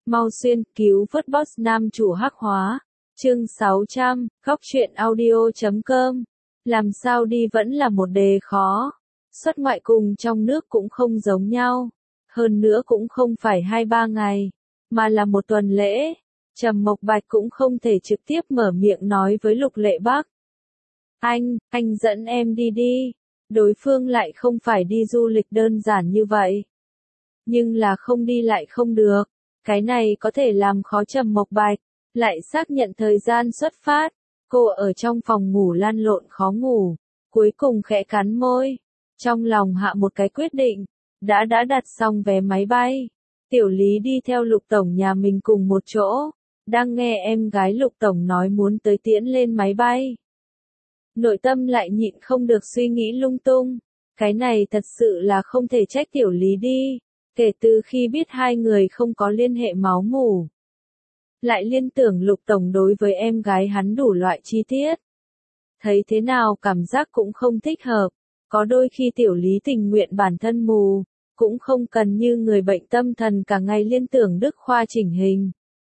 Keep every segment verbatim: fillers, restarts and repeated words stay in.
Mau xuyên cứu vớt boss nam chủ hắc hóa. Chương sáu trăm, góc truyện audio chấm com. Làm sao đi vẫn là một đề khó. Xuất ngoại cùng trong nước cũng không giống nhau. Hơn nữa cũng không phải hai ba ngày, mà là một tuần lễ. Trầm Mộc Bạch cũng không thể trực tiếp mở miệng nói với Lục Lệ Bắc. Anh, anh dẫn em đi đi. Đối phương lại không phải đi du lịch đơn giản như vậy. Nhưng là không đi lại không được. Cái này có thể làm khó Trầm Mộc Bạch. Lại xác nhận thời gian xuất phát. Cô ở trong phòng ngủ lăn lộn khó ngủ. Cuối cùng khẽ cắn môi. Trong lòng hạ một cái quyết định. Đã đã đặt xong vé máy bay. Tiểu Lý đi theo Lục Tổng nhà mình cùng một chỗ. Đang nghe em gái Lục Tổng nói muốn tới tiễn lên máy bay. Nội tâm lại nhịn không được suy nghĩ lung tung. Cái này thật sự là không thể trách Tiểu Lý đi. Kể từ khi biết hai người không có liên hệ máu mủ. Lại liên tưởng Lục Tổng đối với em gái hắn đủ loại chi tiết. Thấy thế nào cảm giác cũng không thích hợp. Có đôi khi Tiểu Lý tình nguyện bản thân mù. Cũng không cần như người bệnh tâm thần cả ngày liên tưởng Đức Khoa chỉnh hình.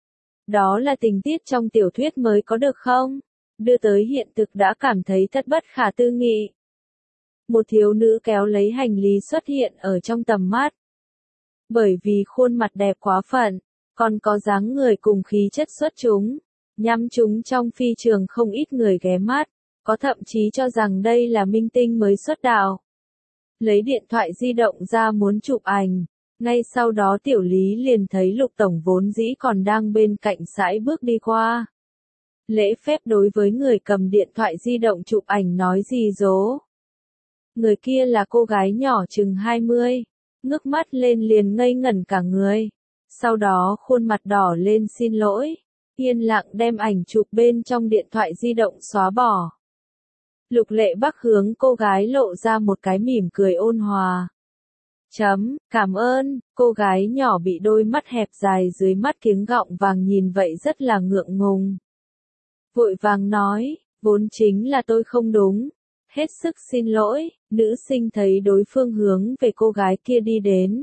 Đó là tình tiết trong tiểu thuyết mới có được không? Đưa tới hiện thực đã cảm thấy thất bất khả tư nghị. Một thiếu nữ kéo lấy hành lý xuất hiện ở trong tầm mắt. Bởi vì khuôn mặt đẹp quá phận, còn có dáng người cùng khí chất xuất chúng, nhắm chúng trong phi trường không ít người ghé mắt, có thậm chí cho rằng đây là minh tinh mới xuất đạo. Lấy điện thoại di động ra muốn chụp ảnh, ngay sau đó Tiểu Lý liền thấy Lục Tổng vốn dĩ còn đang bên cạnh sải bước đi qua. Lễ phép đối với người cầm điện thoại di động chụp ảnh nói gì dố. Người kia là cô gái nhỏ chừng hai mươi, ngước mắt lên liền ngây ngẩn cả người. Sau đó khuôn mặt đỏ lên xin lỗi, yên lặng đem ảnh chụp bên trong điện thoại di động xóa bỏ. Lục Lệ Bắc hướng cô gái lộ ra một cái mỉm cười ôn hòa. Chấm, cảm ơn, cô gái nhỏ bị đôi mắt hẹp dài dưới mắt kiếng gọng vàng nhìn vậy rất là ngượng ngùng. Vội vàng nói, vốn chính là tôi không đúng. Hết sức xin lỗi, nữ sinh thấy đối phương hướng về cô gái kia đi đến.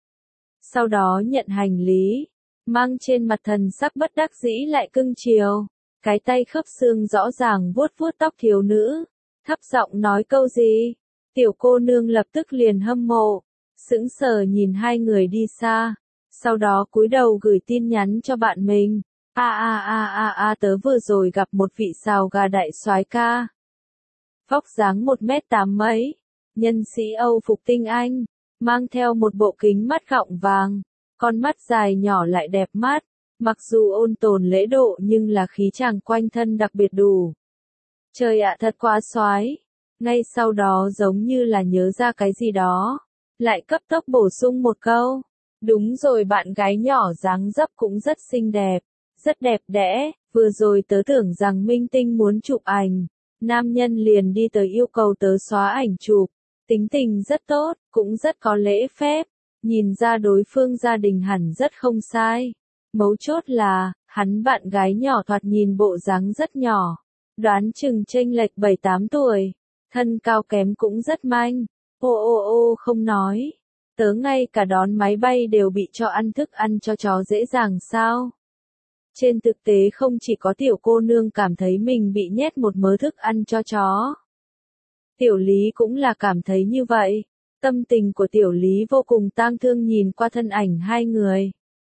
Sau đó nhận hành lý, mang trên mặt thần sắc bất đắc dĩ lại cưng chiều. Cái tay khớp xương rõ ràng vuốt vuốt tóc thiếu nữ, thấp giọng nói câu gì. Tiểu cô nương lập tức liền hâm mộ, sững sờ nhìn hai người đi xa. Sau đó cúi đầu gửi tin nhắn cho bạn mình. A a a a a tớ vừa rồi gặp một vị xào gà đại soái ca. Vóc dáng một mét tám mấy, nhân sĩ Âu phục tinh Anh, mang theo một bộ kính mắt gọng vàng, con mắt dài nhỏ lại đẹp mắt, mặc dù ôn tồn lễ độ nhưng là khí chàng quanh thân đặc biệt đủ. Trời ạ thật quá soái. Ngay sau đó giống như là nhớ ra cái gì đó, lại cấp tốc bổ sung một câu. Đúng rồi, bạn gái nhỏ dáng dấp cũng rất xinh đẹp, rất đẹp đẽ, vừa rồi tớ tưởng rằng minh tinh muốn chụp ảnh. Nam nhân liền đi tới yêu cầu tớ xóa ảnh chụp, tính tình rất tốt, cũng rất có lễ phép, nhìn ra đối phương gia đình hẳn rất không sai. Mấu chốt là, hắn bạn gái nhỏ thoạt nhìn bộ dáng rất nhỏ, đoán chừng chênh lệch bảy tám tuổi, thân cao kém cũng rất manh. Ô ô ô không nói, tớ ngay cả đón máy bay đều bị cho ăn thức ăn cho chó dễ dàng sao? Trên thực tế không chỉ có tiểu cô nương cảm thấy mình bị nhét một mớ thức ăn cho chó. Tiểu Lý cũng là cảm thấy như vậy. Tâm tình của Tiểu Lý vô cùng tang thương nhìn qua thân ảnh hai người.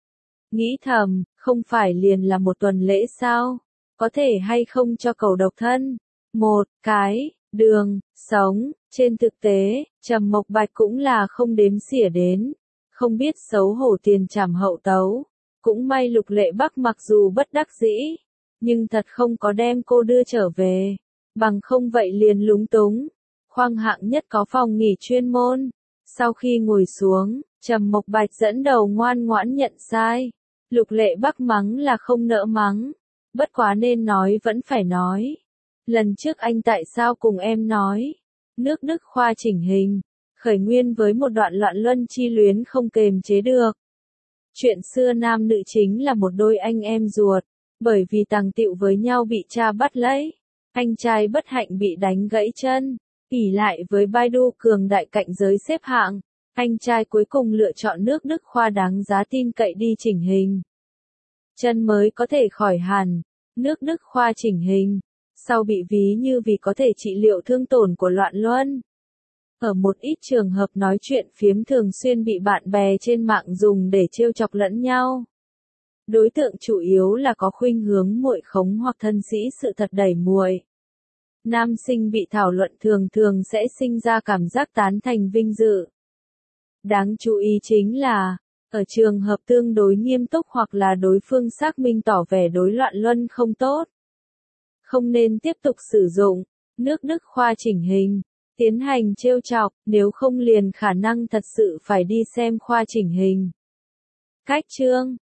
Nghĩ thầm, không phải liền là một tuần lễ sao? Có thể hay không cho cậu độc thân? Một cái, đường, sống. Trên thực tế, Trầm Mộc Bạch cũng là không đếm xỉa đến. Không biết xấu hổ tiền trảm hậu tấu. Cũng may Lục Lệ Bắc mặc dù bất đắc dĩ, nhưng thật không có đem cô đưa trở về, bằng không vậy liền lúng túng. Khoang hạng nhất có phòng nghỉ chuyên môn. Sau khi ngồi xuống, Trầm Mộc Bạch dẫn đầu ngoan ngoãn nhận sai. Lục Lệ Bắc mắng là không nỡ mắng, bất quá nên nói vẫn phải nói. Lần trước anh tại sao cùng em nói, nước Đức Khoa chỉnh hình, khởi nguyên với một đoạn loạn luân chi luyến không kềm chế được. Chuyện xưa nam nữ chính là một đôi anh em ruột, bởi vì tàng tựu với nhau bị cha bắt lấy. Anh trai bất hạnh bị đánh gãy chân, ỷ lại với Baidu cường đại cạnh giới xếp hạng. Anh trai cuối cùng lựa chọn nước Đức Khoa đáng giá tin cậy đi chỉnh hình. chân mới có thể khỏi hẳn. Nước Đức khoa chỉnh hình. Sau bị ví như vì có thể trị liệu thương tổn của loạn luân. Ở một ít trường hợp nói chuyện phiếm thường xuyên bị bạn bè trên mạng dùng để trêu chọc lẫn nhau. Đối tượng chủ yếu là có khuynh hướng muội khống hoặc thân sĩ sự thật đẩy muội. Nam sinh bị thảo luận thường thường sẽ sinh ra cảm giác tán thành vinh dự. Đáng chú ý chính là, ở trường hợp tương đối nghiêm túc hoặc là đối phương xác minh tỏ vẻ đối loạn luân không tốt, không nên tiếp tục sử dụng nước Đức khoa chỉnh hình, tiến hành trêu chọc, nếu không liền khả năng thật sự phải đi xem khoa chỉnh hình. Cách chương